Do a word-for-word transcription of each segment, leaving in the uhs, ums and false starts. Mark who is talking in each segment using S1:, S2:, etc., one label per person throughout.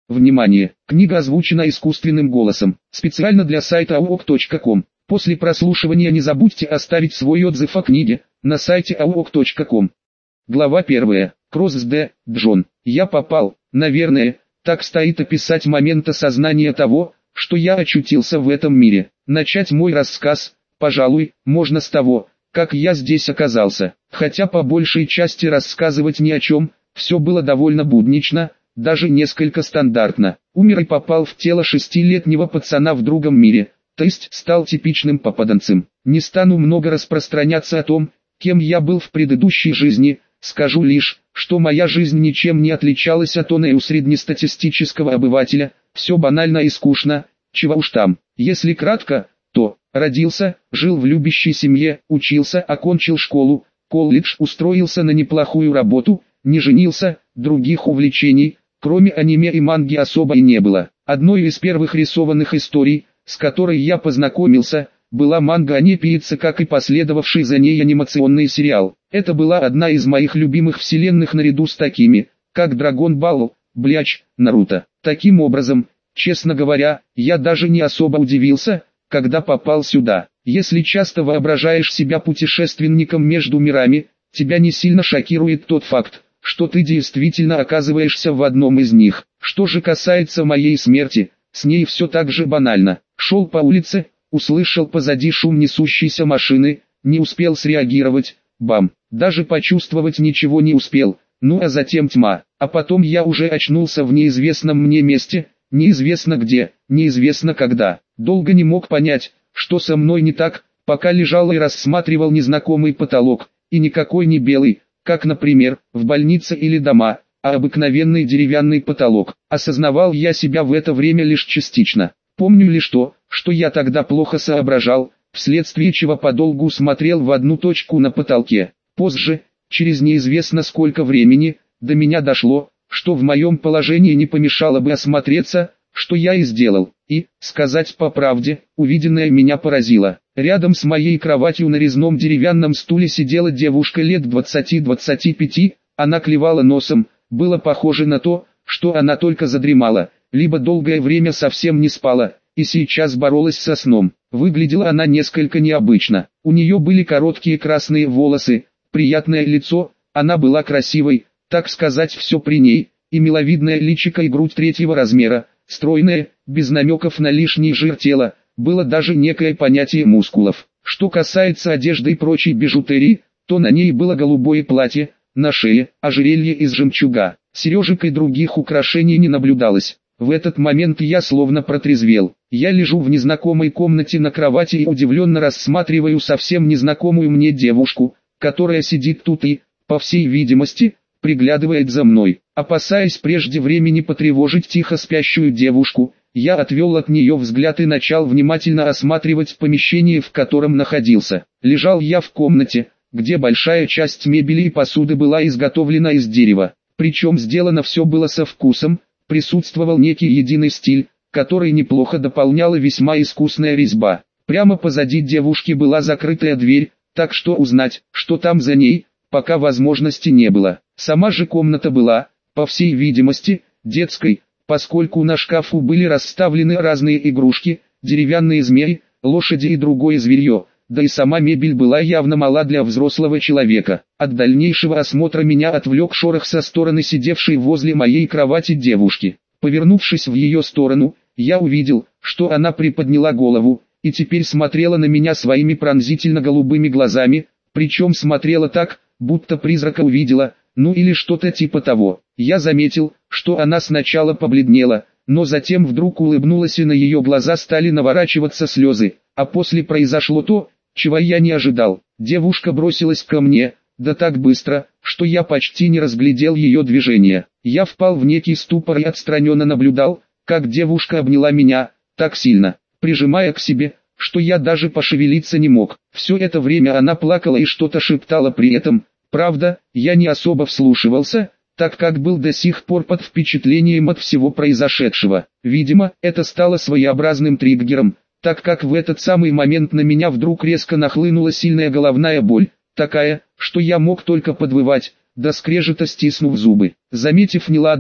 S1: Внимание! Книга озвучена искусственным голосом, специально для сайта ауок точка ком. После прослушивания не забудьте оставить свой отзыв о книге на сайте ауок точка ком. Глава первая. Кросс Д. Джон. Я попал, наверное, так стоит описать момент осознания того, что я очутился в этом мире. Начать мой рассказ, пожалуй, можно с того, как я здесь оказался. Хотя по большей части рассказывать ни о чем, все было довольно буднично, даже несколько стандартно. Умер и попал в тело шестилетнего пацана в другом мире, то есть стал типичным попаданцем. Не стану много распространяться о том, кем я был в предыдущей жизни, скажу лишь, что моя жизнь ничем не отличалась от оной у среднестатистического обывателя, все банально и скучно, чего уж там. Если кратко, то родился, жил в любящей семье, учился, окончил школу, колледж, устроился на неплохую работу, не женился, других увлечений, кроме аниме и манги особо и не было. Одной из первых рисованных историй, с которой я познакомился, была манга «Анепиица», как и последовавший за ней анимационный сериал. Это была одна из моих любимых вселенных наряду с такими, как Драгон Балл, Блич, Наруто. Таким образом, честно говоря, я даже не особо удивился, когда попал сюда. Если часто воображаешь себя путешественником между мирами, тебя не сильно шокирует тот факт, что ты действительно оказываешься в одном из них. Что же касается моей смерти, с ней все так же банально. Шел по улице, услышал позади шум несущейся машины, не успел среагировать, бам, даже почувствовать ничего не успел, ну а затем тьма, а потом я уже очнулся в неизвестном мне месте, неизвестно где, неизвестно когда. Долго не мог понять, что со мной не так, пока лежал и рассматривал незнакомый потолок, и никакой не белый, как, например, в больнице или дома, а обыкновенный деревянный потолок. Осознавал я себя в это время лишь частично. Помню лишь то, что я тогда плохо соображал, вследствие чего подолгу смотрел в одну точку на потолке. Позже, через неизвестно сколько времени, до меня дошло, что в моем положении не помешало бы осмотреться, что я и сделал. И, сказать по правде, увиденное меня поразило. Рядом с моей кроватью на резном деревянном стуле сидела девушка лет двадцати-двадцати пяти, она клевала носом, было похоже на то, что она только задремала, либо долгое время совсем не спала, и сейчас боролась со сном. Выглядела она несколько необычно. У нее были короткие красные волосы, приятное лицо, она была красивой, так сказать, все при ней, и миловидное личико и грудь третьего размера, стройное, без намеков на лишний жир тела, было даже некое понятие мускулов. Что касается одежды и прочей бижутерии, то на ней было голубое платье, на шее ожерелье из жемчуга, сережек и других украшений не наблюдалось. В этот момент я словно протрезвел. Я лежу в незнакомой комнате на кровати и удивленно рассматриваю совсем незнакомую мне девушку, которая сидит тут и, по всей видимости, приглядывает за мной. Опасаясь прежде времени потревожить тихо спящую девушку, я отвел от нее взгляд и начал внимательно осматривать помещение, в котором находился. Лежал я в комнате, где большая часть мебели и посуды была изготовлена из дерева, причем сделано все было со вкусом, присутствовал некий единый стиль, который неплохо дополняла весьма искусная резьба. Прямо позади девушки была закрытая дверь, так что узнать, что там за ней, пока возможности не было. Сама же комната была, по всей видимости, детской, поскольку на шкафу были расставлены разные игрушки, деревянные змеи, лошади и другое зверье, да и сама мебель была явно мала для взрослого человека. От дальнейшего осмотра меня отвлек шорох со стороны сидевшей возле моей кровати девушки. Повернувшись в ее сторону, я увидел, что она приподняла голову, и теперь смотрела на меня своими пронзительно-голубыми глазами, причем смотрела так, будто призрака увидела, ну или что-то типа того. Я заметил, что она сначала побледнела, но затем вдруг улыбнулась и на ее глаза стали наворачиваться слезы, а после произошло то, чего я не ожидал. Девушка бросилась ко мне, да так быстро, что я почти не разглядел ее движения. Я впал в некий ступор и отстраненно наблюдал, как девушка обняла меня, так сильно, прижимая к себе, что я даже пошевелиться не мог. Все это время она плакала и что-то шептала при этом. Правда, я не особо вслушивался, так как был до сих пор под впечатлением от всего произошедшего. Видимо, это стало своеобразным триггером, так как в этот самый момент на меня вдруг резко нахлынула сильная головная боль, такая, что я мог только подвывать, до скрежета стиснув зубы. Заметив неладное,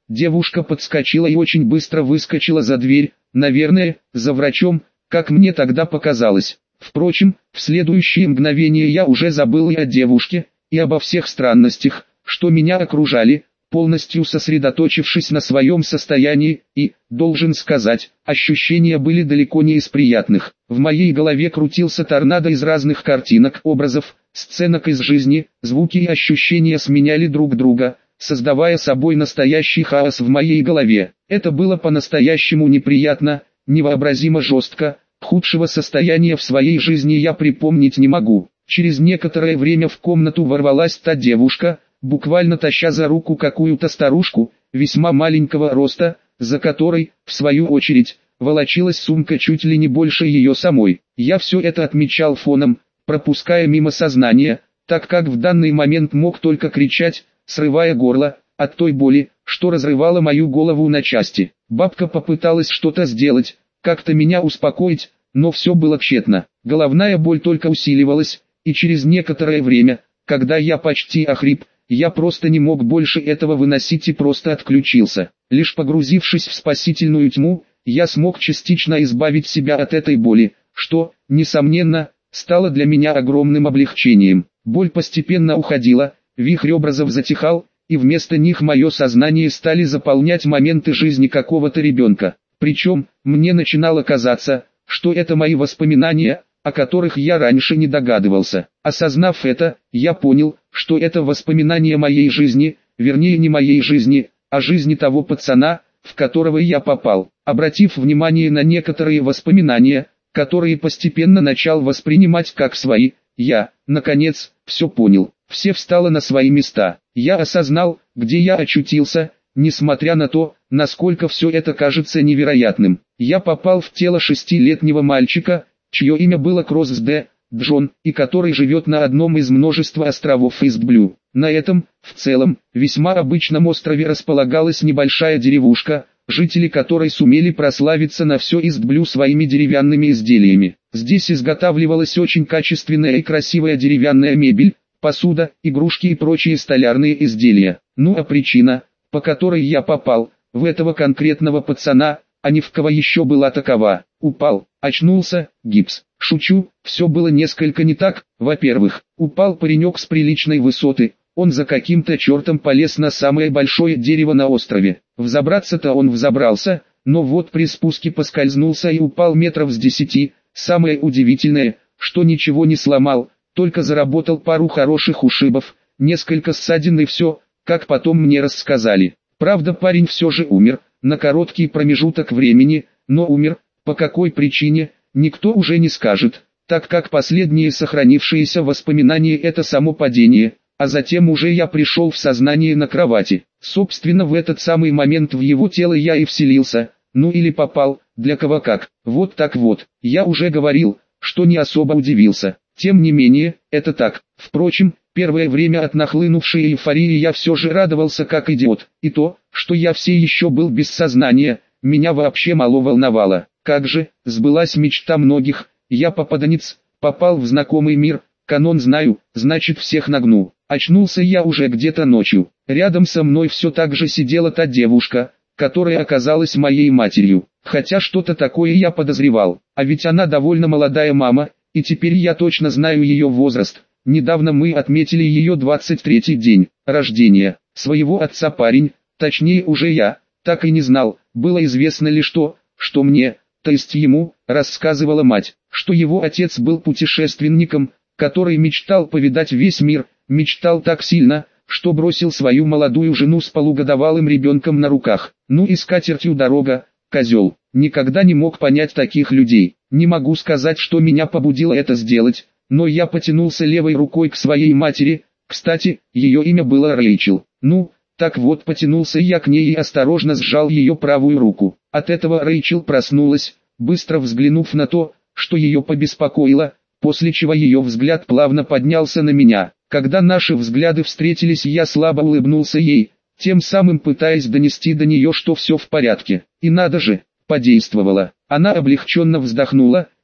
S1: девушка подскочила и очень быстро выскочила за дверь, наверное, за врачом, как мне тогда показалось. Впрочем, в следующее мгновение я уже забыл и о девушке, и обо всех странностях, что меня окружали, полностью сосредоточившись на своем состоянии, и, должен сказать, ощущения были далеко не из приятных. В моей голове крутился торнадо из разных картинок, образов, сценок из жизни, звуки и ощущения сменяли друг друга, создавая собой настоящий хаос в моей голове. Это было по-настоящему неприятно, невообразимо жестко. Худшего состояния в своей жизни я припомнить не могу. Через некоторое время в комнату ворвалась та девушка, буквально таща за руку какую-то старушку, весьма маленького роста, за которой, в свою очередь, волочилась сумка чуть ли не больше ее самой. Я все это отмечал фоном, пропуская мимо сознания, так как в данный момент мог только кричать, срывая горло, от той боли, что разрывала мою голову на части. Бабка попыталась что-то сделать, как-то меня успокоить, но все было тщетно. Головная боль только усиливалась, и через некоторое время, когда я почти охрип, я просто не мог больше этого выносить и просто отключился. Лишь погрузившись в спасительную тьму, я смог частично избавить себя от этой боли, что, несомненно, стало для меня огромным облегчением. Боль постепенно уходила, вихрь образов затихал, и вместо них мое сознание стали заполнять моменты жизни какого-то ребенка. Причем, мне начинало казаться, что это мои воспоминания, о которых я раньше не догадывался. Осознав это, я понял, что это воспоминания моей жизни, вернее не моей жизни, а жизни того пацана, в которого я попал. Обратив внимание на некоторые воспоминания, которые постепенно начал воспринимать как свои, я, наконец, все понял. Все встало на свои места. Я осознал, где я очутился, несмотря на то, насколько все это кажется невероятным. Я попал в тело шестилетнего мальчика, чье имя было Кросс Д. Джон, и который живет на одном из множества островов Истблю. На этом, в целом, весьма обычном острове располагалась небольшая деревушка, жители которой сумели прославиться на все Истблю своими деревянными изделиями. Здесь изготавливалась очень качественная и красивая деревянная мебель, посуда, игрушки и прочие столярные изделия. Ну а причина, по которой я попал, в этого конкретного пацана, а не в кого еще была такова. Упал, очнулся, гипс. Шучу, все было несколько не так. Во-первых, упал паренек с приличной высоты, он за каким-то чертом полез на самое большое дерево на острове. Взобраться-то он взобрался, но вот при спуске поскользнулся и упал метров с десяти. Самое удивительное, что ничего не сломал, только заработал пару хороших ушибов, несколько ссадин и все, как потом мне рассказали. Правда, парень все же умер, на короткий промежуток времени, но умер, по какой причине, никто уже не скажет, так как последние сохранившиеся воспоминания это само падение, а затем уже я пришел в сознание на кровати. Собственно, в этот самый момент в его тело я и вселился, ну или попал, для кого как. Вот так вот, я уже говорил, что не особо удивился. Тем не менее, это так. Впрочем, первое время от нахлынувшей эйфории я все же радовался как идиот. И то, что я все еще был без сознания, меня вообще мало волновало. Как же, сбылась мечта многих, я попаданец, попал в знакомый мир, канон знаю, значит всех нагну. Очнулся я уже где-то ночью. Рядом со мной все так же сидела та девушка, которая оказалась моей матерью. Хотя что-то такое я подозревал, а ведь она довольно молодая мама, и теперь я точно знаю ее возраст. Недавно мы отметили ее двадцать третий день рождения. Своего отца парень, точнее уже я, так и не знал. Было известно лишь то, что мне, то есть ему, рассказывала мать, что его отец был путешественником, который мечтал повидать весь мир, мечтал так сильно, что бросил свою молодую жену с полугодовалым ребенком на руках. Ну и с катертью дорога, козел. Никогда не мог понять таких людей. Не могу сказать, что меня побудило это сделать, но я потянулся левой рукой к своей матери, кстати, ее имя было Рэйчел. Ну, так вот потянулся я к ней и осторожно сжал ее правую руку. От этого Рэйчел проснулась, быстро взглянув на то, что ее побеспокоило, после чего ее взгляд плавно поднялся на меня. Когда наши взгляды встретились, я слабо улыбнулся ей, тем самым пытаясь донести до нее, что все в порядке. И надо же, подействовало. Она облегченно вздохнула,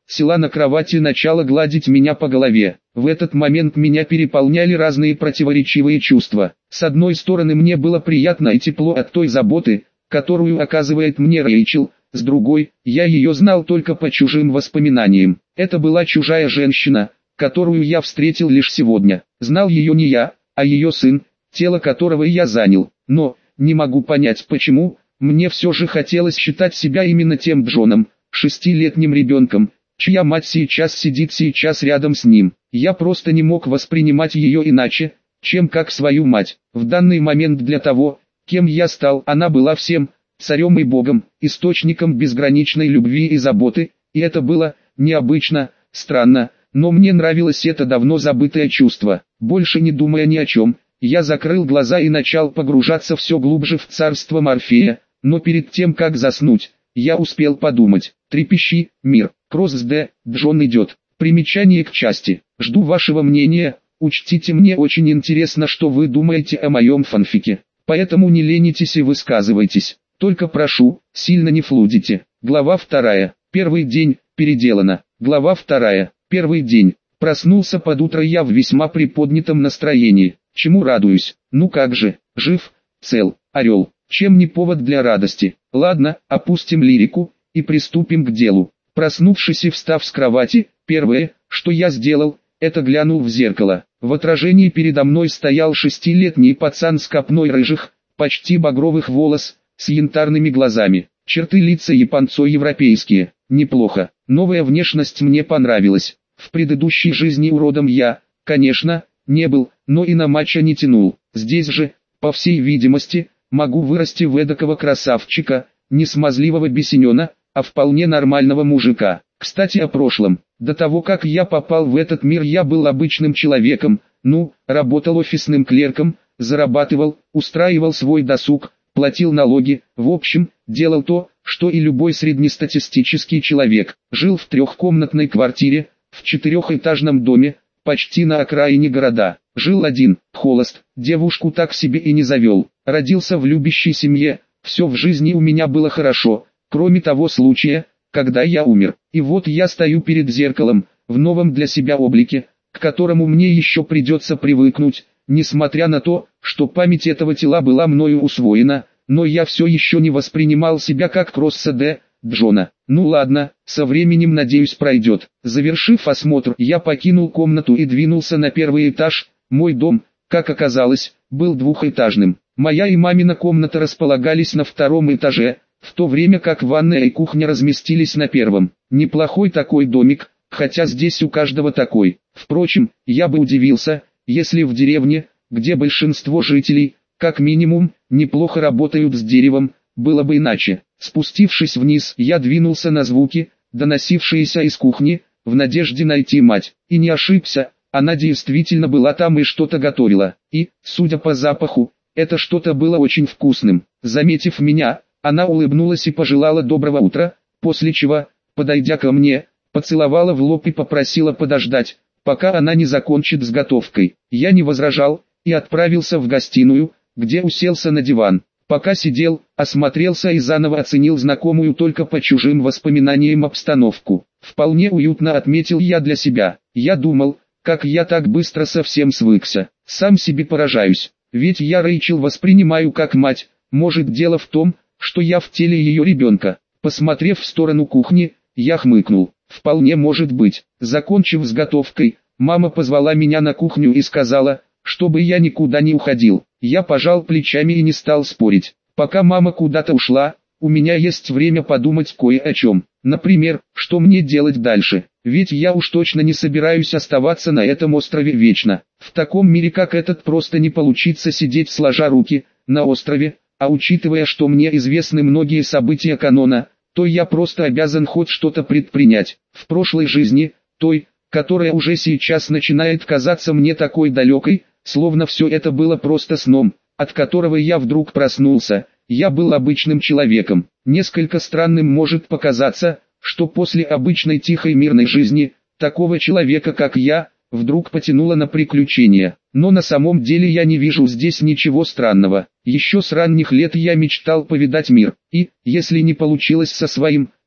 S1: села на кровати и начала гладить меня по голове. В этот момент меня переполняли разные противоречивые чувства. С одной стороны, мне было приятно и тепло от той заботы, которую оказывает мне Рэйчел, с другой, я ее знал только по чужим воспоминаниям. Это была чужая женщина, которую я встретил лишь сегодня. Знал ее не я, а ее сын, тело которого я занял. Но, не могу понять почему, мне все же хотелось считать себя именно тем Джоном, шестилетним ребенком, чья мать сейчас сидит сейчас рядом с ним. Я просто не мог воспринимать ее иначе, чем как свою мать. В данный момент для того, кем я стал, она была всем, царем и богом, источником безграничной любви и заботы, и это было необычно, странно, но мне нравилось это давно забытое чувство. Больше не думая ни о чем, я закрыл глаза и начал погружаться все глубже в царство Морфея, но перед тем как заснуть, я успел подумать. Трепещи, мир, Кросс Д. Джон идет. Примечание к части. Жду вашего мнения, учтите, мне очень интересно, что вы думаете о моем фанфике, поэтому не ленитесь и высказывайтесь. Только прошу, сильно не флудите. Глава вторая. Первый день, переделано. Глава вторая. Первый день. Проснулся под утро я в весьма приподнятом настроении. Чему радуюсь? Ну как же, жив, цел, орел. Чем не повод для радости? Ладно, опустим лирику и приступим к делу. Проснувшись и встав с кровати, первое, что я сделал, это глянул в зеркало. В отражении передо мной стоял шестилетний пацан с копной рыжих, почти багровых волос, с янтарными глазами. Черты лица японцо-европейские. Неплохо. Новая внешность мне понравилась. В предыдущей жизни уродом я, конечно, не был, но и на мачо не тянул. Здесь же, по всей видимости, могу вырасти в эдакого красавчика, не смазливого бесенена, а вполне нормального мужика. Кстати, о прошлом. До того как я попал в этот мир, я был обычным человеком, ну, работал офисным клерком, зарабатывал, устраивал свой досуг, платил налоги, в общем, делал то, что и любой среднестатистический человек. Жил в трехкомнатной квартире, в четырехэтажном доме, почти на окраине города. Жил один, холост, девушку так себе и не завел. Родился в любящей семье, все в жизни у меня было хорошо, кроме того случая, когда я умер. И вот я стою перед зеркалом, в новом для себя облике, к которому мне еще придется привыкнуть, несмотря на то, что память этого тела была мною усвоена, но я все еще не воспринимал себя как Кросса Д. Джона. Ну ладно, со временем, надеюсь, пройдет. Завершив осмотр, я покинул комнату и двинулся на первый этаж. Мой дом, как оказалось, был двухэтажным. Моя и мамина комната располагались на втором этаже, в то время как ванная и кухня разместились на первом. Неплохой такой домик, хотя здесь у каждого такой. Впрочем, я бы удивился, если в деревне, где большинство жителей, как минимум, неплохо работают с деревом, было бы иначе. Спустившись вниз, я двинулся на звуки, доносившиеся из кухни, в надежде найти мать. И не ошибся, она действительно была там и что-то готовила. И, судя по запаху, это что-то было очень вкусным. Заметив меня, она улыбнулась и пожелала доброго утра, после чего, подойдя ко мне, поцеловала в лоб и попросила подождать, пока она не закончит с готовкой. Я не возражал, и отправился в гостиную, где уселся на диван. Пока сидел, осмотрелся и заново оценил знакомую только по чужим воспоминаниям обстановку. Вполне уютно, отметил я для себя. Я думал, как я так быстро совсем свыкся. Сам себе поражаюсь, ведь я Рэйчел воспринимаю как мать. Может, дело в том, что я в теле ее ребенка. Посмотрев в сторону кухни, я хмыкнул. Вполне может быть. Закончив с готовкой, мама позвала меня на кухню и сказала, чтобы я никуда не уходил. Я пожал плечами и не стал спорить. Пока мама куда-то ушла, у меня есть время подумать кое о чем. Например, что мне делать дальше. Ведь я уж точно не собираюсь оставаться на этом острове вечно. В таком мире как этот просто не получится сидеть сложа руки на острове, а учитывая, что мне известны многие события канона, то я просто обязан хоть что-то предпринять. В прошлой жизни, той, которая уже сейчас начинает казаться мне такой далекой, словно все это было просто сном, от которого я вдруг проснулся, я был обычным человеком. Несколько странным может показаться, что после обычной тихой мирной жизни, такого человека как я, вдруг потянуло на приключения. Но на самом деле я не вижу здесь ничего странного. Еще с ранних лет я мечтал повидать мир, и, если не получилось со своим,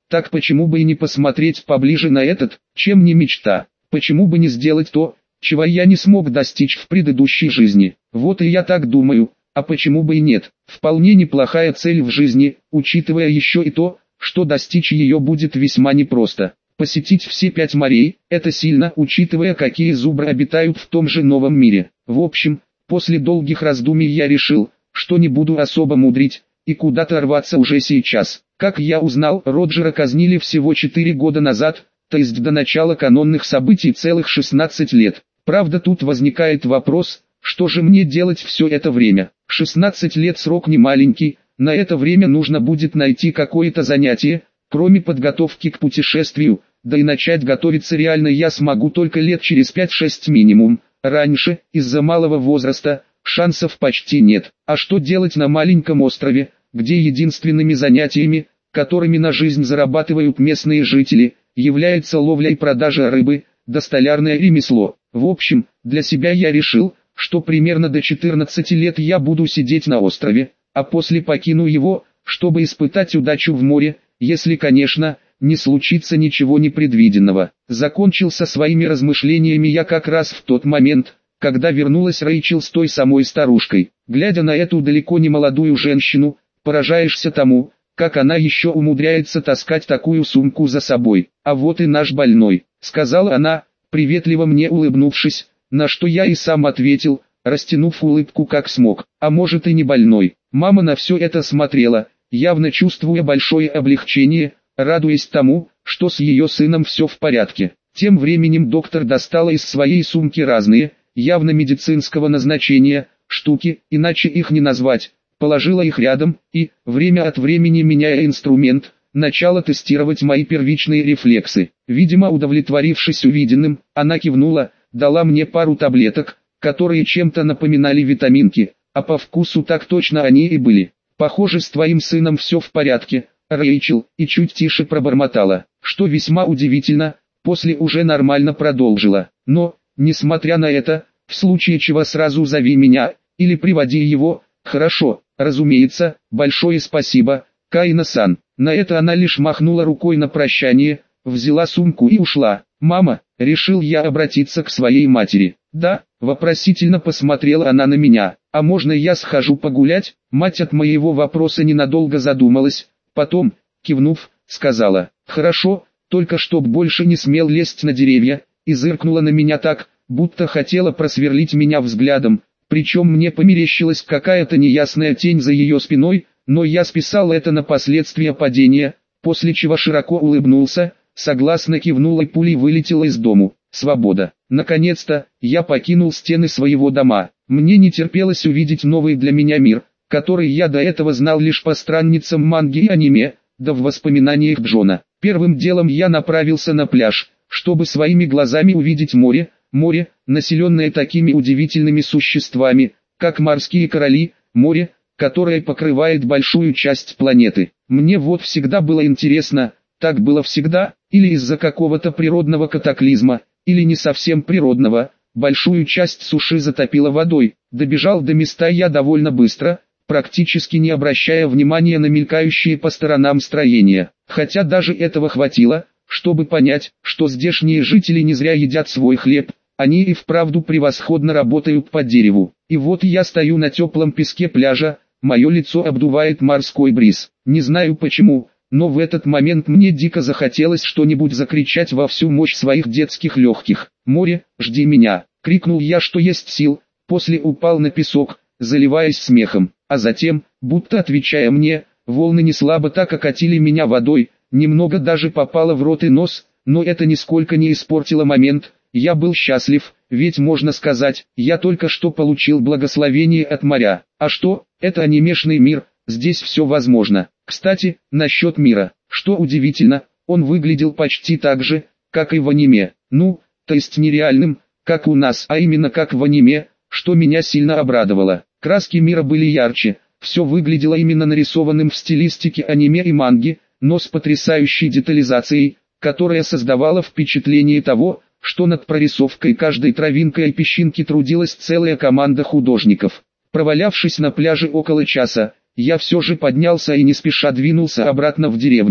S1: Так почему бы и не посмотреть поближе на этот, чем не мечта? Почему бы не сделать то, чего я не смог достичь в предыдущей жизни? Вот и я так думаю, а почему бы и нет? Вполне неплохая цель в жизни, учитывая еще и то, что достичь ее будет весьма непросто. Посетить все пять морей – это сильно, учитывая, какие зубры обитают в том же новом мире. В общем, после долгих раздумий я решил, что не буду особо мудрить, и куда-то рваться уже сейчас. Как я узнал, Роджера казнили всего четыре года назад, то есть до начала канонных событий целых шестнадцать лет. Правда, тут возникает вопрос, что же мне делать все это время? шестнадцать лет срок не маленький, на это время нужно будет найти какое-то занятие, кроме подготовки к путешествию, да и начать готовиться реально я смогу только лет через пять-шесть минимум. Раньше, из-за малого возраста, шансов почти нет. А что делать на маленьком острове, где единственными занятиями, которыми на жизнь зарабатывают местные жители, является ловля и продажа рыбы, да столярное ремесло? В общем, для себя я решил, что примерно до четырнадцати лет я буду сидеть на острове, а после покину его, чтобы испытать удачу в море, если, конечно, не случится ничего непредвиденного. Закончил со своими размышлениями я как раз в тот момент, когда вернулась Рэйчел с той самой старушкой. Глядя на эту далеко не молодую женщину, поражаешься тому, как она еще умудряется таскать такую сумку за собой. «А вот и наш больной», — сказала она, приветливо мне улыбнувшись, на что я и сам ответил, растянув улыбку как смог. «А может и не больной». Мама на все это смотрела, явно чувствуя большое облегчение, радуясь тому, что с ее сыном все в порядке. Тем временем доктор достала из своей сумки разные, явно медицинского назначения, штуки, иначе их не назвать, положила их рядом и, время от времени меняя инструмент, начала тестировать мои первичные рефлексы. Видимо, удовлетворившись увиденным, она кивнула, дала мне пару таблеток, которые чем-то напоминали витаминки, а по вкусу так точно они и были. «Похоже, с твоим сыном все в порядке, Рэйчел», и чуть тише пробормотала, что весьма удивительно, после уже нормально продолжила. «Но, несмотря на это, в случае чего сразу зови меня, или приводи его». «Хорошо, разумеется, большое спасибо, Каина-сан». На это она лишь махнула рукой на прощание, взяла сумку и ушла. «Мама», — решил я обратиться к своей матери. «Да», — вопросительно посмотрела она на меня. «А можно я схожу погулять?» Мать от моего вопроса ненадолго задумалась, потом, кивнув, сказала: «Хорошо, только чтоб больше не смел лезть на деревья», и зыркнула на меня так, будто хотела просверлить меня взглядом, причем мне померещилась какая-то неясная тень за ее спиной, но я списал это на последствия падения, после чего широко улыбнулся, согласно кивнул и пулей вылетела из дому. Свобода. Наконец-то, я покинул стены своего дома. Мне не терпелось увидеть новый для меня мир, который я до этого знал лишь по страницам манги и аниме, да в воспоминаниях Джона. Первым делом я направился на пляж, чтобы своими глазами увидеть море, море, населенное такими удивительными существами, как морские короли, море, которое покрывает большую часть планеты. Мне вот всегда было интересно, так было всегда, или из-за какого-то природного катаклизма, или не совсем природного, большую часть суши затопило водой. Добежал до места я довольно быстро, практически не обращая внимания на мелькающие по сторонам строения. Хотя даже этого хватило, чтобы понять, что здешние жители не зря едят свой хлеб, они и вправду превосходно работают по дереву. И вот я стою на теплом песке пляжа, мое лицо обдувает морской бриз. Не знаю почему, но в этот момент мне дико захотелось что-нибудь закричать во всю мощь своих детских легких. «Море, жди меня!» — крикнул я что есть сил, после упал на песок, заливаясь смехом, а затем, будто отвечая мне, волны неслабо так окатили меня водой, немного даже попало в рот и нос, но это нисколько не испортило момент. Я был счастлив, ведь можно сказать, я только что получил благословение от моря. А что, это анимешный мир, здесь все возможно. Кстати, насчет мира, что удивительно, он выглядел почти так же, как и в аниме. Ну, то есть нереальным, как у нас, а именно как в аниме, что меня сильно обрадовало. Краски мира были ярче, все выглядело именно нарисованным в стилистике аниме и манги, но с потрясающей детализацией, которая создавала впечатление того, что над прорисовкой каждой травинкой и песчинки трудилась целая команда художников. Провалявшись на пляже около часа, я все же поднялся и не спеша двинулся обратно в деревню.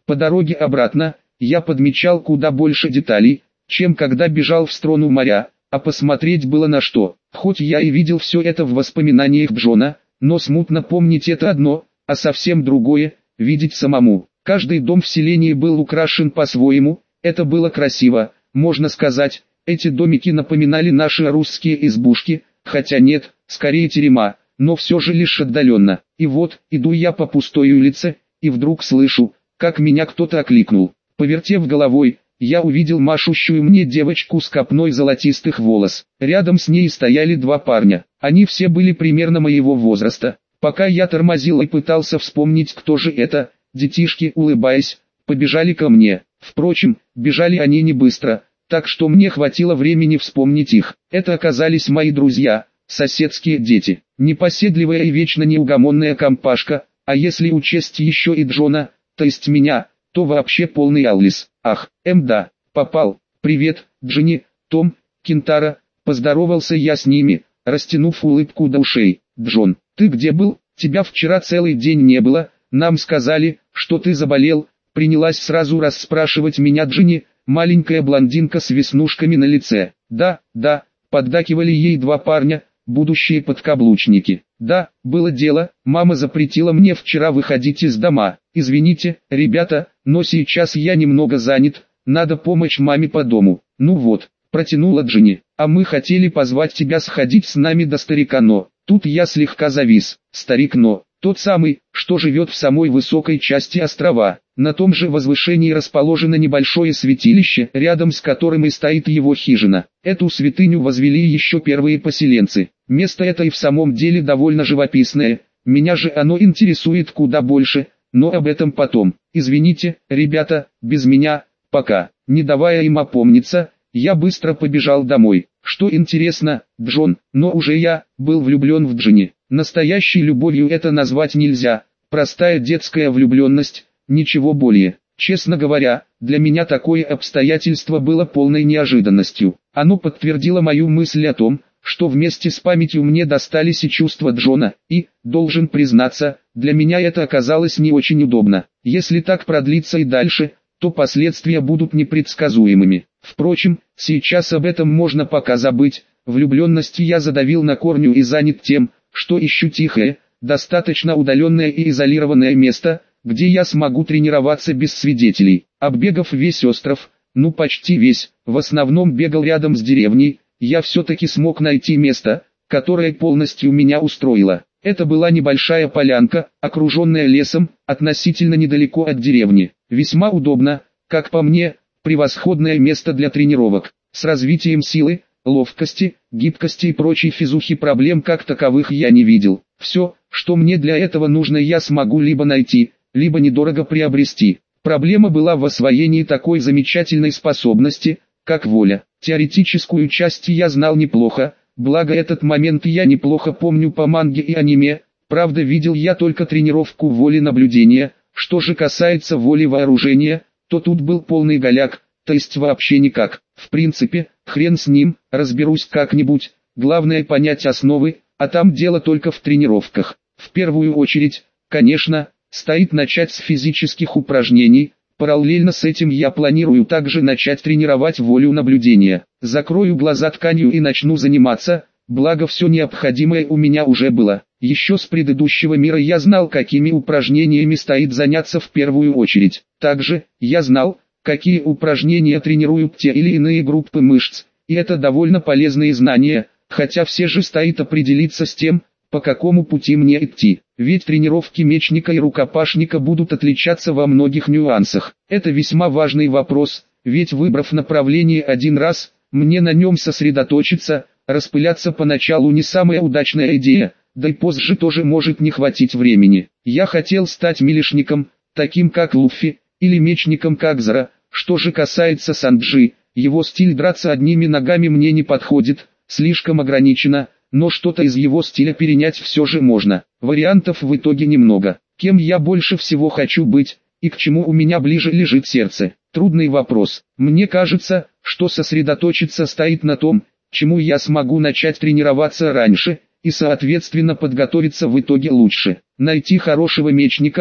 S1: По дороге обратно, я подмечал куда больше деталей, чем когда бежал в сторону моря, а посмотреть было на что. Хоть я и видел все это в воспоминаниях Джона, но смутно помнить это одно, а совсем другое – видеть самому. Каждый дом в селении был украшен по-своему, это было красиво, можно сказать, эти домики напоминали наши русские избушки, хотя нет, скорее терема, но все же лишь отдаленно. И вот, иду я по пустой улице, и вдруг слышу, как меня кто-то окликнул. Повертев головой, я увидел машущую мне девочку с копной золотистых волос. Рядом с ней стояли два парня, они все были примерно моего возраста. Пока я тормозил и пытался вспомнить, кто же это, детишки, улыбаясь, побежали ко мне. Впрочем, бежали они не быстро, так что мне хватило времени вспомнить их. Это оказались мои друзья, соседские дети, непоседливая и вечно неугомонная компашка, а если учесть еще и Джона, то есть меня, то вообще полный аулис. Ах, эм да, попал. Привет, Джинни, Том, Кентара, поздоровался я с ними, растянув улыбку до ушей. Джон, ты где был? Тебя вчера целый день не было, нам сказали, что ты заболел. Принялась сразу расспрашивать меня Джинни, маленькая блондинка с веснушками на лице. Да, да, поддакивали ей два парня, будущие подкаблучники. Да, было дело, мама запретила мне вчера выходить из дома. Извините, ребята, но сейчас я немного занят, надо помочь маме по дому. Ну вот, протянула Джинни, а мы хотели позвать тебя сходить с нами до старика Но. Тут я слегка завис. Старик Но, тот самый, что живет в самой высокой части острова. На том же возвышении расположено небольшое святилище, рядом с которым и стоит его хижина. Эту святыню возвели еще первые поселенцы. Место это и в самом деле довольно живописное, меня же оно интересует куда больше, но об этом потом. Извините, ребята, без меня, пока. Не давая им опомниться, я быстро побежал домой. Что интересно, Джон, но уже я был влюблен в Джинни. Настоящей любовью это назвать нельзя, простая детская влюбленность. Ничего более. Честно говоря, для меня такое обстоятельство было полной неожиданностью. Оно подтвердило мою мысль о том, что вместе с памятью мне достались и чувства Джона, и, должен признаться, для меня это оказалось не очень удобно. Если так продлится и дальше, то последствия будут непредсказуемыми. Впрочем, сейчас об этом можно пока забыть. Влюбленность я задавил на корню и занят тем, что ищу тихое, достаточно удаленное и изолированное место, где я смогу тренироваться без свидетелей. Оббегав весь остров, ну почти весь, в основном бегал рядом с деревней, я все-таки смог найти место, которое полностью меня устроило. Это была небольшая полянка, окруженная лесом, относительно недалеко от деревни. Весьма удобно, как по мне, превосходное место для тренировок. С развитием силы, ловкости, гибкости и прочей физухи проблем как таковых я не видел. Все, что мне для этого нужно, я смогу либо найти, либо недорого приобрести. Проблема была в освоении такой замечательной способности, как воля. Теоретическую часть я знал неплохо, благо этот момент я неплохо помню по манге и аниме, правда видел я только тренировку воли наблюдения. Что же касается воли вооружения, то тут был полный голяк, то есть вообще никак. В принципе, хрен с ним, разберусь как-нибудь, главное понять основы, а там дело только в тренировках. В первую очередь, конечно, стоит начать с физических упражнений. Параллельно с этим я планирую также начать тренировать волю наблюдения. Закрою глаза тканью и начну заниматься, благо все необходимое у меня уже было. Еще с предыдущего мира я знал, какими упражнениями стоит заняться в первую очередь. Также, я знал, какие упражнения тренируют те или иные группы мышц, и это довольно полезные знания, хотя все же стоит определиться с тем, по какому пути мне идти. Ведь тренировки мечника и рукопашника будут отличаться во многих нюансах. Это весьма важный вопрос, ведь выбрав направление один раз, мне на нем сосредоточиться, распыляться поначалу не самая удачная идея, да и позже тоже может не хватить времени. Я хотел стать милишником, таким как Луффи, или мечником как Зора. Что же касается Санджи, его стиль драться одними ногами мне не подходит, слишком ограничено, но что-то из его стиля перенять все же можно. Вариантов в итоге немного. Кем я больше всего хочу быть, и к чему у меня ближе лежит сердце? Трудный вопрос. Мне кажется, что сосредоточиться стоит на том, чему я смогу начать тренироваться раньше, и соответственно подготовиться в итоге лучше. Найти хорошего мечника,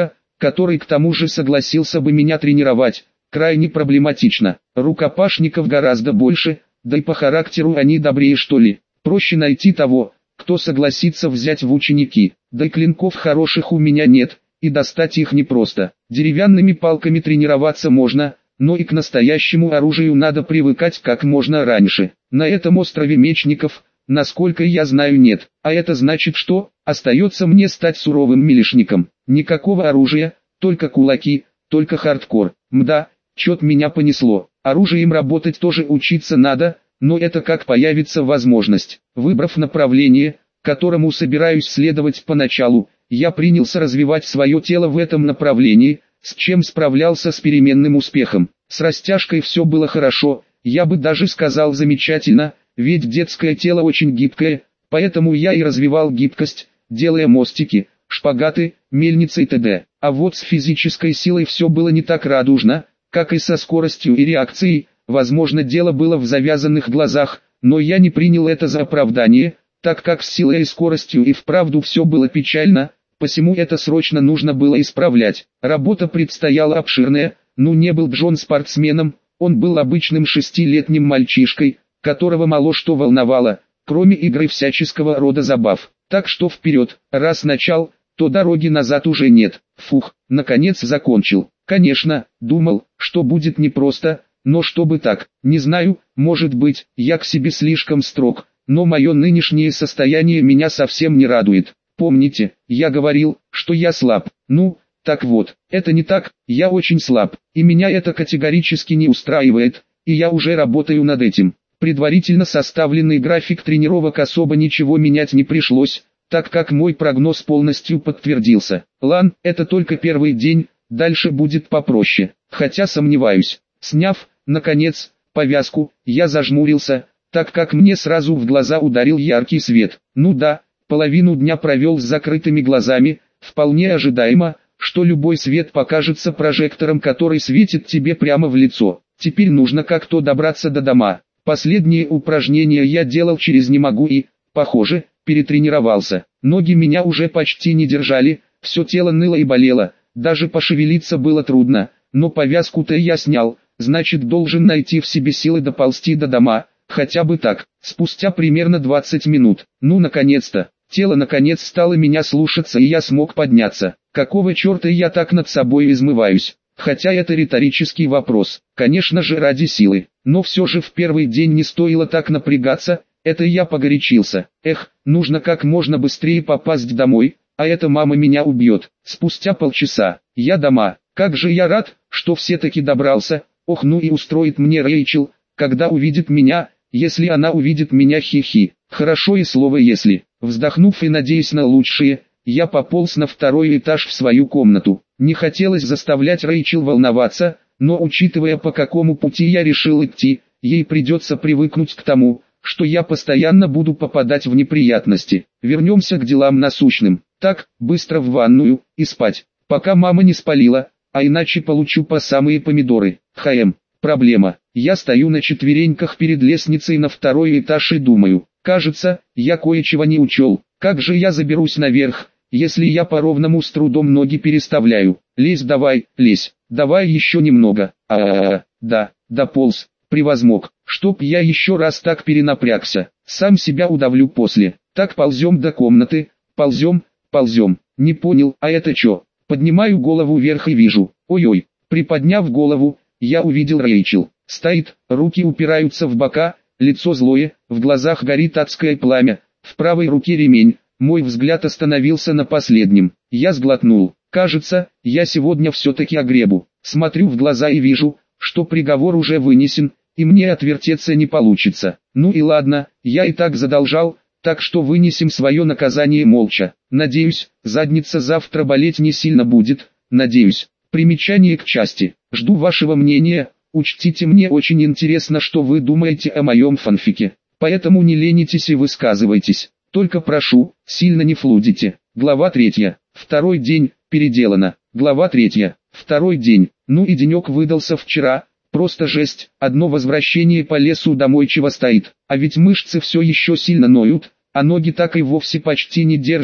S1: который к тому же согласился бы меня тренировать, крайне проблематично. Рукопашников гораздо больше, да и по характеру они добрее что ли. Проще найти того, кто согласится взять в ученики, да и клинков хороших у меня нет, и достать их непросто. Деревянными палками тренироваться можно, но и к настоящему оружию надо привыкать как можно раньше. На этом острове мечников, насколько я знаю, нет, а это значит что? Остается мне стать суровым милишником. Никакого оружия, только кулаки, только хардкор. Мда, чет меня понесло. Оружием работать тоже учиться надо, но это как появится возможность. Выбрав направление, которому собираюсь следовать поначалу, я принялся развивать свое тело в этом направлении, с чем справлялся с переменным успехом. С растяжкой все было хорошо, я бы даже сказал замечательно, ведь детское тело очень гибкое, поэтому я и развивал гибкость, делая мостики, шпагаты, мельницы и т.д. А вот с физической силой все было не так радужно, как и со скоростью и реакцией. Возможно, дело было в завязанных глазах, но я не принял это за оправдание, так как с силой и скоростью и вправду все было печально, посему это срочно нужно было исправлять. Работа предстояла обширная, ну не был Джон спортсменом, он был обычным шестилетним мальчишкой, которого мало что волновало, кроме игры всяческого рода забав. Так что вперед, раз начал, то дороги назад уже нет. Фух, наконец закончил. Конечно, думал, что будет непросто, но чтобы так, не знаю, может быть, я к себе слишком строг, но мое нынешнее состояние меня совсем не радует. Помните, я говорил, что я слаб. Ну, так вот, это не так, я очень слаб, и меня это категорически не устраивает, и я уже работаю над этим. Предварительно составленный график тренировок особо ничего менять не пришлось, так как мой прогноз полностью подтвердился. Лан, это только первый день, дальше будет попроще, хотя сомневаюсь. Сняв, наконец, повязку, я зажмурился, так как мне сразу в глаза ударил яркий свет. Ну да, половину дня провел с закрытыми глазами, вполне ожидаемо, что любой свет покажется прожектором, который светит тебе прямо в лицо. Теперь нужно как-то добраться до дома. Последние упражнения я делал через «не могу» и, похоже, перетренировался. Ноги меня уже почти не держали, все тело ныло и болело, даже пошевелиться было трудно, но повязку-то я снял, значит должен найти в себе силы доползти до дома, хотя бы так. Спустя примерно двадцать минут, ну наконец-то, тело наконец стало меня слушаться и я смог подняться. Какого черта я так над собой измываюсь? Хотя это риторический вопрос, конечно же ради силы, но все же в первый день не стоило так напрягаться, это я погорячился. Эх, нужно как можно быстрее попасть домой, а эта мама меня убьет. Спустя полчаса, я дома, как же я рад, что все-таки добрался. Ох, ну и устроит мне Рэйчел, когда увидит меня, если она увидит меня, хи-хи. Хорошо и слово если. Вздохнув и надеясь на лучшее, я пополз на второй этаж в свою комнату. Не хотелось заставлять Рэйчел волноваться, но учитывая по какому пути я решил идти, ей придется привыкнуть к тому, что я постоянно буду попадать в неприятности. Вернемся к делам насущным. Так, быстро в ванную и спать, пока мама не спалила, а иначе получу по самые помидоры. Хм, проблема. Я стою на четвереньках перед лестницей на второй этаж и думаю, кажется, я кое-чего не учел. Как же я заберусь наверх, если я по ровному с трудом ноги переставляю? Лезь давай, лезь, давай еще немного. А-а-а, да, дополз, превозмог. Чтоб я еще раз так перенапрягся, сам себя удавлю после. Так ползем до комнаты, ползем, ползем. Не понял, а это что? Поднимаю голову вверх и вижу, ой-ой, приподняв голову, я увидел Рэйчел. Стоит, руки упираются в бока, лицо злое, в глазах горит адское пламя, в правой руке ремень. Мой взгляд остановился на последнем. Я сглотнул. Кажется, я сегодня все-таки огребу. Смотрю в глаза и вижу, что приговор уже вынесен, и мне отвертеться не получится. Ну и ладно, я и так задолжал, так что вынесем свое наказание молча. Надеюсь, задница завтра болеть не сильно будет, надеюсь. Примечание к части. Жду вашего мнения, учтите, мне очень интересно, что вы думаете о моем фанфике. Поэтому не ленитесь и высказывайтесь. Только прошу, сильно не флудите. Глава третья. Второй день, переделано. Глава третья. Второй день. Ну и денек выдался вчера. Просто жесть. Одно возвращение по лесу домой чего стоит. А ведь мышцы все еще сильно ноют, а ноги так и вовсе почти не держат.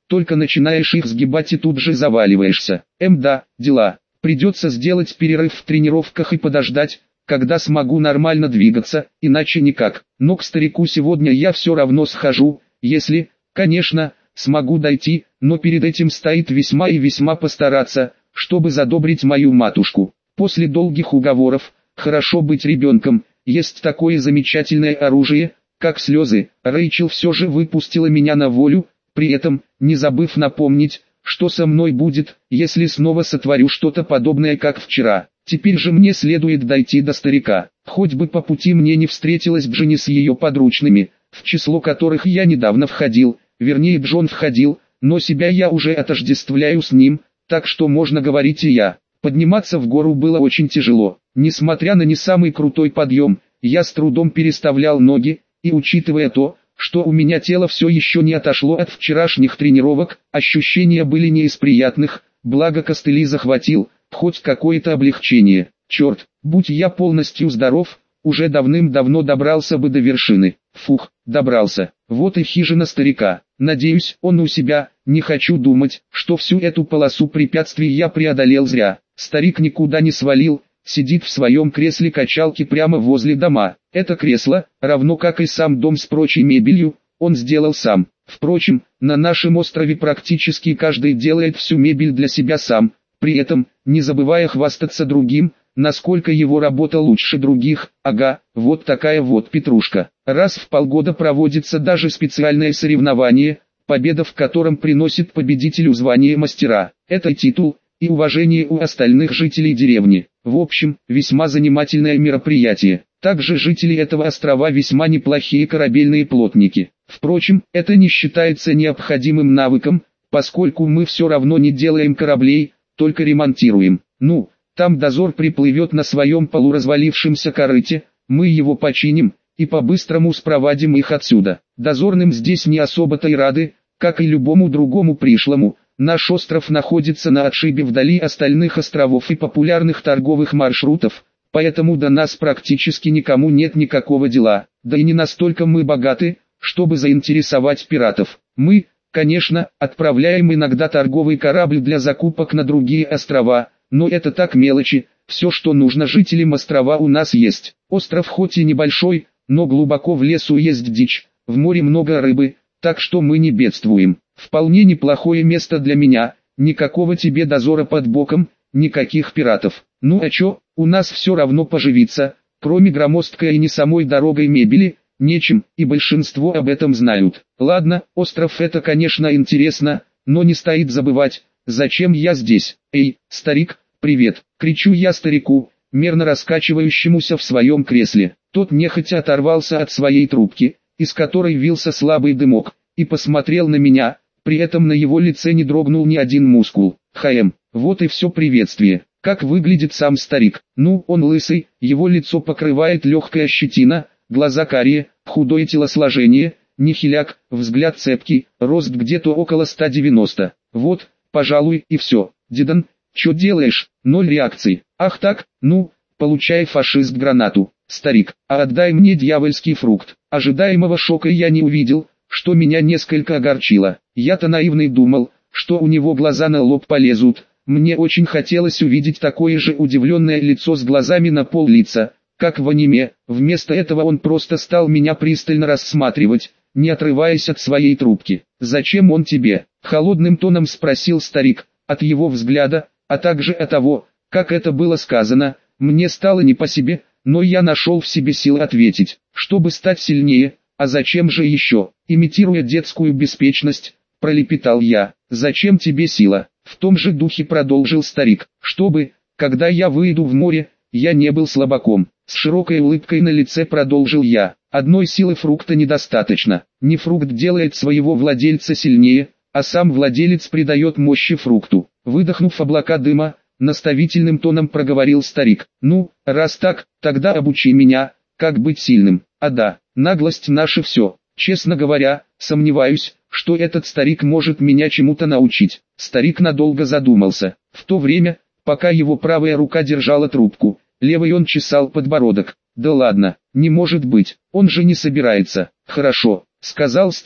S1: только начинаешь их сгибать и тут же заваливаешься. Эм да, дела. Придется сделать перерыв в тренировках и подождать, когда смогу нормально двигаться, иначе никак. Но к старику сегодня я все равно схожу, если, конечно, смогу дойти, но перед этим стоит весьма и весьма постараться, чтобы задобрить мою матушку. После долгих уговоров, хорошо быть ребенком, есть такое замечательное оружие, как слезы. Рэйчел все же выпустила меня на волю, при этом, не забыв напомнить, что со мной будет, если снова сотворю что-то подобное как вчера. Теперь же мне следует дойти до старика, хоть бы по пути мне не встретилась Дженни с ее подручными, в число которых я недавно входил, вернее Джон входил, но себя я уже отождествляю с ним, так что можно говорить и я. Подниматься в гору было очень тяжело, несмотря на не самый крутой подъем, я с трудом переставлял ноги, и учитывая то, что у меня тело все еще не отошло от вчерашних тренировок, ощущения были не из приятных, благо костыли захватил, хоть какое-то облегчение. Черт, будь я полностью здоров, уже давным-давно добрался бы до вершины. Фух, добрался. Вот и хижина старика. Надеюсь, он у себя. Не хочу думать, что всю эту полосу препятствий я преодолел зря. Старик никуда не свалил, сидит в своем кресле-качалке прямо возле дома. Это кресло, равно как и сам дом с прочей мебелью, он сделал сам. Впрочем, на нашем острове практически каждый делает всю мебель для себя сам, при этом, не забывая хвастаться другим, насколько его работа лучше других. Ага, вот такая вот петрушка. Раз в полгода проводится даже специальное соревнование, победа в котором приносит победителю звание мастера. Это титул и уважение у остальных жителей деревни. В общем, весьма занимательное мероприятие. Также жители этого острова весьма неплохие корабельные плотники. Впрочем, это не считается необходимым навыком, поскольку мы все равно не делаем кораблей, только ремонтируем. Ну, там дозор приплывет на своем полуразвалившемся корыте, мы его починим, и по-быстрому спровадим их отсюда. Дозорным здесь не особо-то и рады, как и любому другому пришлому. Наш остров находится на отшибе вдали остальных островов и популярных торговых маршрутов, поэтому до нас практически никому нет никакого дела. Да и не настолько мы богаты, чтобы заинтересовать пиратов. Мы, конечно, отправляем иногда торговый корабль для закупок на другие острова, но это так мелочи, все что нужно жителям острова у нас есть. Остров хоть и небольшой, но глубоко в лесу есть дичь, в море много рыбы, так что мы не бедствуем. Вполне неплохое место для меня, никакого тебе дозора под боком, никаких пиратов. Ну а чё, у нас все равно поживиться, кроме громоздкой и не самой дорогой мебели, нечем, и большинство об этом знают. Ладно, остров это конечно интересно, но не стоит забывать, зачем я здесь. Эй, старик, привет, кричу я старику, мерно раскачивающемуся в своем кресле. Тот нехотя оторвался от своей трубки, из которой вился слабый дымок, и посмотрел на меня, при этом на его лице не дрогнул ни один мускул. Хаем, вот и все приветствие. Как выглядит сам старик? Ну, он лысый, его лицо покрывает легкая щетина, глаза карие, худое телосложение, нихиляк, взгляд цепкий, рост где-то около ста девяноста. Вот, пожалуй, и все. Дедан, что делаешь? Ноль реакций. Ах так, ну, получай, фашист, гранату. Старик, а отдай мне дьявольский фрукт. Ожидаемого шока я не увидел, что меня несколько огорчило. Я-то наивный думал, что у него глаза на лоб полезут. Мне очень хотелось увидеть такое же удивленное лицо с глазами на пол лица, как в аниме. Вместо этого он просто стал меня пристально рассматривать, не отрываясь от своей трубки. «Зачем он тебе?» — холодным тоном спросил старик. От его взгляда, а также от того, как это было сказано, мне стало не по себе, но я нашел в себе силы ответить, чтобы стать сильнее. «А зачем же еще?» — имитируя детскую беспечность, пролепетал я. «Зачем тебе сила?» — в том же духе продолжил старик. «Чтобы, когда я выйду в море, я не был слабаком». С широкой улыбкой на лице продолжил я. «Одной силы фрукта недостаточно. Не фрукт делает своего владельца сильнее, а сам владелец придает мощи фрукту». Выдохнув облака дыма, наставительным тоном проговорил старик. «Ну, раз так, тогда обучи меня, как быть сильным». «А да, наглость наша все. Честно говоря, сомневаюсь, что этот старик может меня чему-то научить». Старик надолго задумался. В то время, пока его правая рука держала трубку, левой он чесал подбородок. «Да ладно, не может быть, он же не собирается». «Хорошо», — сказал старик,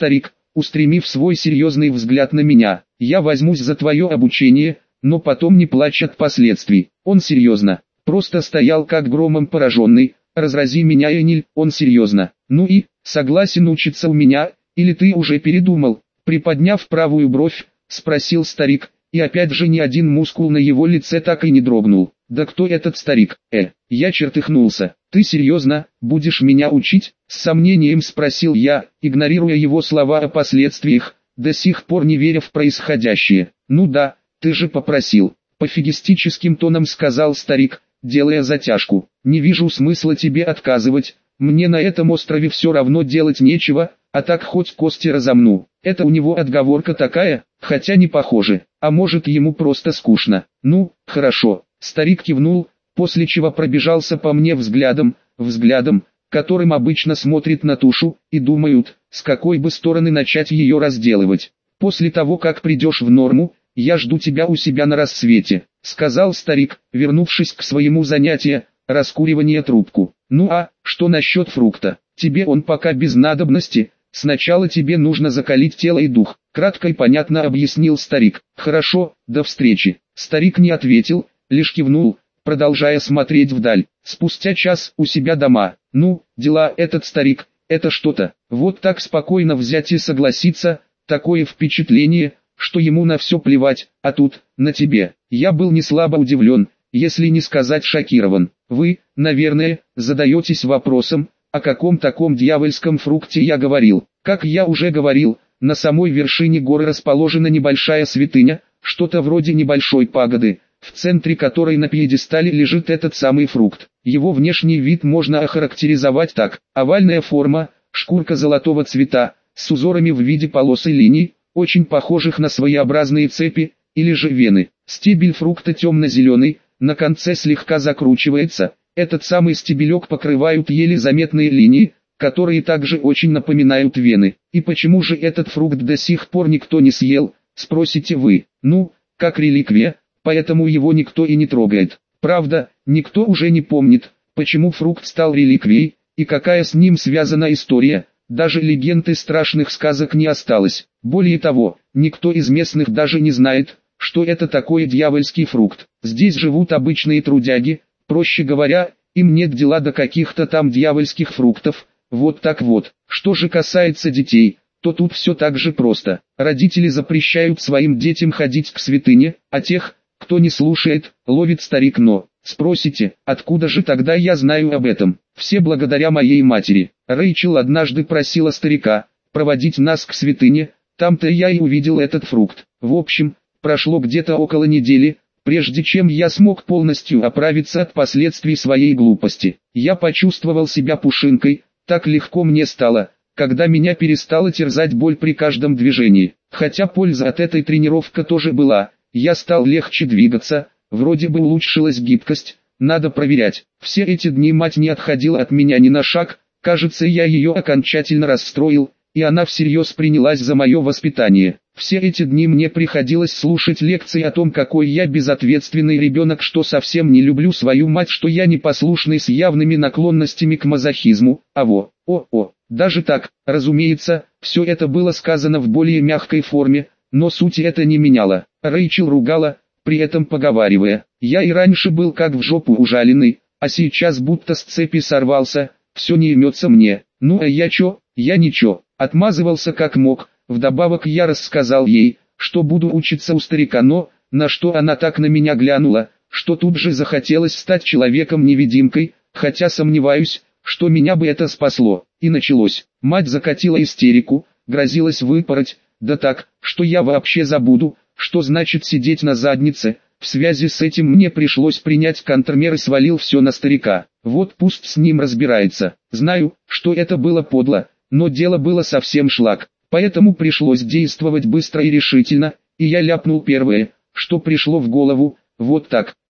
S1: устремив свой серьезный взгляд на меня. Я возьмусь за твое обучение, но потом не плачь от последствий. Он серьезно. Просто стоял как громом пораженный. Разрази меня, Эниль, он серьезно. Ну и, согласен учиться у меня, или ты уже передумал? Приподняв правую бровь, спросил старик, и опять же ни один мускул на его лице так и не дрогнул. Да кто этот старик? Э, я чертыхнулся. Ты серьезно, будешь меня учить? С сомнением спросил я, игнорируя его слова о последствиях, до сих пор не веря в происходящее. Ну да, ты же попросил. Пофигистическим тоном сказал старик, делая затяжку. Не вижу смысла тебе отказывать, мне на этом острове все равно делать нечего, а так хоть кости разомну. Это у него отговорка такая, хотя не похоже, а может ему просто скучно. Ну, хорошо. Старик кивнул, после чего пробежался по мне взглядом, взглядом, которым обычно смотрят на тушу, и думают, с какой бы стороны начать ее разделывать. После того как придешь в норму, я жду тебя у себя на рассвете, сказал старик, вернувшись к своему занятию, раскуривание трубку. Ну а, что насчет фрукта? Тебе он пока без надобности, сначала тебе нужно закалить тело и дух, кратко и понятно объяснил старик. Хорошо, до встречи. Старик не ответил, лишь кивнул, продолжая смотреть вдаль. Спустя час у себя дома. Ну, дела, этот старик, это что-то. Вот так спокойно взять и согласиться, такое впечатление, что ему на все плевать, а тут, на тебе. Я был не слабо удивлен, если не сказать шокирован. Вы, наверное, задаетесь вопросом, о каком таком дьявольском фрукте я говорил. Как я уже говорил, на самой вершине горы расположена небольшая святыня, что-то вроде небольшой пагоды, в центре которой на пьедестале лежит этот самый фрукт. Его внешний вид можно охарактеризовать так: овальная форма, шкурка золотого цвета, с узорами в виде полос и линий, очень похожих на своеобразные цепи, или же вены. Стебель фрукта темно-зеленый, на конце слегка закручивается, этот самый стебелек покрывают еле заметные линии, которые также очень напоминают вены. И почему же этот фрукт до сих пор никто не съел, спросите вы? Ну, как реликвия, поэтому его никто и не трогает. Правда, никто уже не помнит, почему фрукт стал реликвией, и какая с ним связана история, даже легенд и страшных сказок не осталось. Более того, никто из местных даже не знает, что это такое дьявольский фрукт. Здесь живут обычные трудяги, проще говоря, им нет дела до каких-то там дьявольских фруктов, вот так вот. Что же касается детей, то тут все так же просто. Родители запрещают своим детям ходить к святыне, а тех, кто не слушает, ловит старик. Но, спросите, откуда же тогда я знаю об этом? Все благодаря моей матери. Рэйчел однажды просила старика проводить нас к святыне, там-то я и увидел этот фрукт. В общем, прошло где-то около недели, прежде чем я смог полностью оправиться от последствий своей глупости. Я почувствовал себя пушинкой, так легко мне стало, когда меня перестала терзать боль при каждом движении. Хотя польза от этой тренировки тоже была, я стал легче двигаться, вроде бы улучшилась гибкость, надо проверять. Все эти дни мать не отходила от меня ни на шаг, кажется, я ее окончательно расстроил, и она всерьез принялась за мое воспитание. Все эти дни мне приходилось слушать лекции о том, какой я безответственный ребенок, что совсем не люблю свою мать, что я непослушный с явными наклонностями к мазохизму, а во, о-о, даже так, разумеется, все это было сказано в более мягкой форме, но сути это не меняло. Рэйчел ругала, при этом поговаривая: я и раньше был как в жопу ужаленный, а сейчас будто с цепи сорвался, все не имется мне. Ну а я чё, я ничего, отмазывался как мог. Вдобавок я рассказал ей, что буду учиться у старика, но, на что она так на меня глянула, что тут же захотелось стать человеком-невидимкой, хотя сомневаюсь, что меня бы это спасло. И началось. Мать закатила истерику, грозилась выпороть, да так, что я вообще забуду, что значит сидеть на заднице. В связи с этим мне пришлось принять контрмеры и свалил все на старика. Вот пусть с ним разбирается. Знаю, что это было подло, но дело было совсем шлак. Поэтому пришлось действовать быстро и решительно, и я ляпнул первое, что пришло в голову, вот так.